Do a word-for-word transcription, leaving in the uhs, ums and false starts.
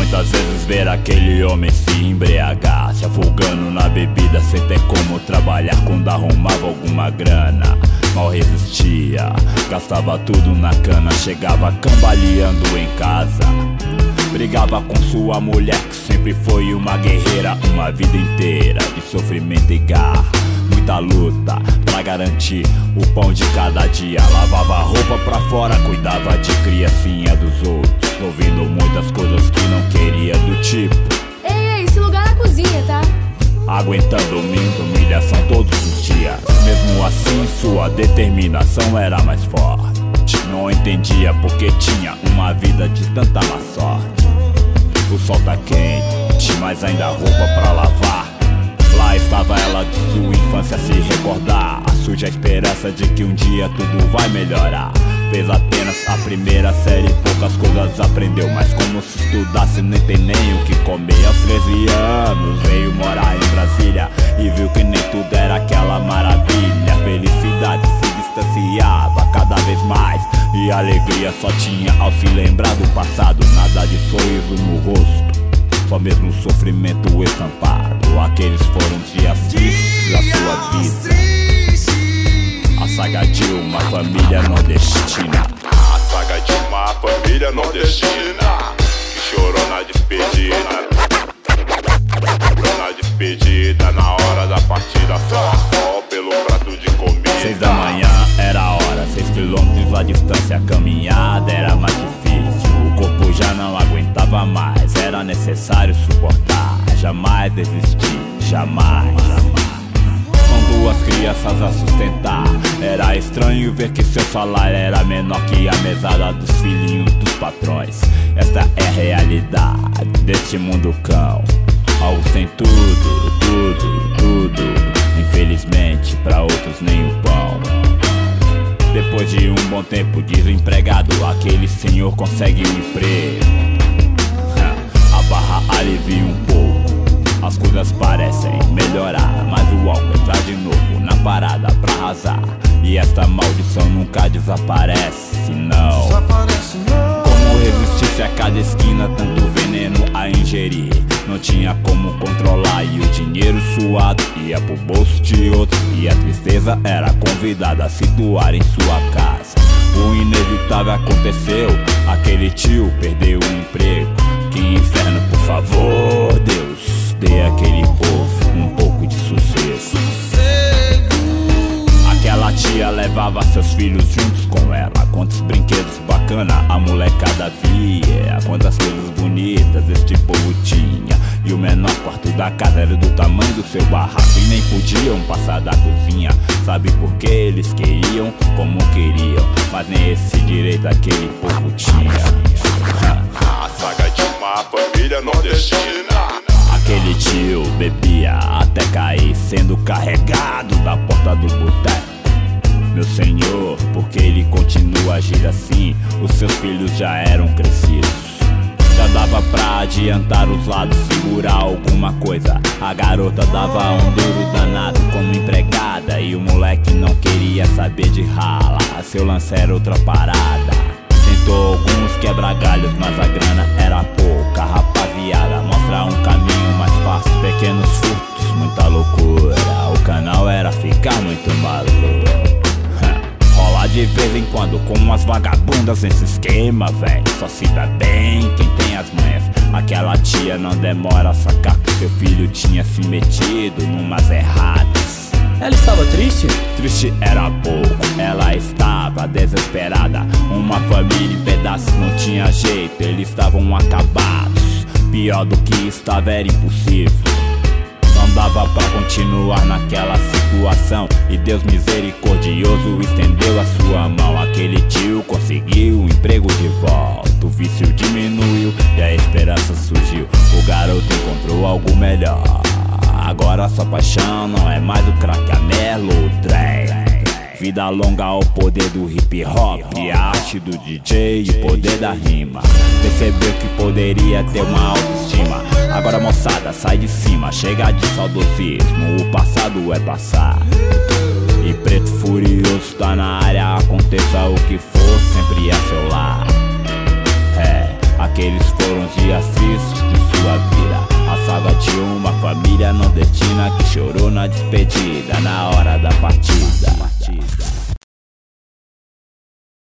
Muitas vezes ver aquele homem se embriagar, se afogando na bebida sem ter como trabalhar. Quando arrumava alguma grana, mal resistia, gastava tudo na cana. Chegava cambaleando em casa, brigava com sua mulher, que sempre foi uma guerreira. Uma vida inteira de sofrimento e garra, muita luta pra garantir o pão de cada dia. Lavava a roupa pra fora, cuidava de criancinha dos outros, ouvindo muitas coisas que não queria, do tipo: ei, ei, esse lugar é a cozinha, tá? Aguentando muita humilhação todos os dias. Mesmo assim sua determinação era mais forte. Não entendia porque tinha uma vida de tanta má sorte. O sol tá quente, mas ainda há roupa pra lavar. Lá estava ela de sua infância a se recordar, a suja esperança de que um dia tudo vai melhorar. Fez apenas a primeira série, poucas coisas aprendeu, mas como se estudasse nem tem nem o que comer. Aos treze anos veio morar em Brasília e viu que nem tudo era aquela maravilha. A felicidade se distanciava cada vez mais e a alegria só tinha ao se lembrar do passado. Nada de sorriso no rosto, só mesmo sofrimento estampado. Aqueles foram dias tristes da sua vida. A saga de uma família nordestina. A saga de uma família nordestina que chorou na despedida. Na despedida, na hora da partida, só só pelo prato de comida. Seis da manhã era a hora, seis quilômetros a distância. A caminhada era mais difícil, o corpo já não aguentava mais. Era necessário suportar, jamais desistir, jamais. São duas crianças a sustentar. Era estranho ver que seu salário era menor que a mesada dos filhinhos dos patrões. Esta é a realidade deste mundo cão. Algo sem tudo, tudo, tudo. Infelizmente pra outros nem o pão. Depois de um bom tempo desempregado, aquele senhor consegue um emprego. A barra alivia um pouco, as coisas parecem melhorar, mas o álcool entra de novo na parada pra arrasar. E esta maldição nunca desaparece, não. Como resistir se a cada esquina tanto veneno a ingerir? Não tinha como controlar e o dinheiro suado ia pro bolso de outro. E a tristeza era convidada a se doar em sua casa. O inevitável aconteceu, aquele tio perdeu o emprego. Que inferno, por favor, Deus, dê àquele povo um pouco de sossego. Aquela tia levava seus filhos juntos com ela. Quantos brinquedos bacana a molecada via, quantas coisas bonitas este povo tinha. E o menor quarto da casa era do tamanho do seu barraco e nem podiam passar da cozinha. Sabe por que eles queriam, como queriam, mas nem esse direito aquele povo tinha. A saga de uma família nordestina. Aquele tio bebia até cair, sendo carregado da porta do boteco. Meu senhor, porque ele continua a agir assim? Os seus filhos já eram crescidos. Já dava pra adiantar os lados, segurar alguma coisa. A garota dava um duro danado como empregada e o moleque não queria saber de rala. Seu lance era outra parada. Tentou alguns quebra-galhos, mas a grana era pouca. Rapaziada, mostra um caminho mais fácil. Pequenos furtos, muita loucura. O canal era ficar muito maluco. Rola de vez em quando com umas vagabundas nesse esquema, véi. Só se dá bem quem tem as manhas. Aquela tia não demora a sacar que seu filho tinha se metido numas erradas. Ela estava triste? Triste era pouco, ela estava desesperada. Uma família em pedaços não tinha jeito, eles estavam acabados. Pior do que estava era impossível. Não dava pra continuar naquela situação e Deus misericordioso estendeu a sua mão. Aquele tio conseguiu um emprego de volta, o vício diminuiu e a esperança surgiu. O garoto encontrou algo melhor. Agora sua paixão não é mais o crack, a melodrey. Vida longa ao poder do hip hop, a arte do D J e o poder da rima. Percebeu que poderia ter uma autoestima. Agora moçada, sai de cima, chega de saudosismo. O passado é passado. E Preto Furioso tá na área, aconteça o que for, sempre a seu lado. É, aqueles foram dias tristes chorou na despedida, na hora da partida.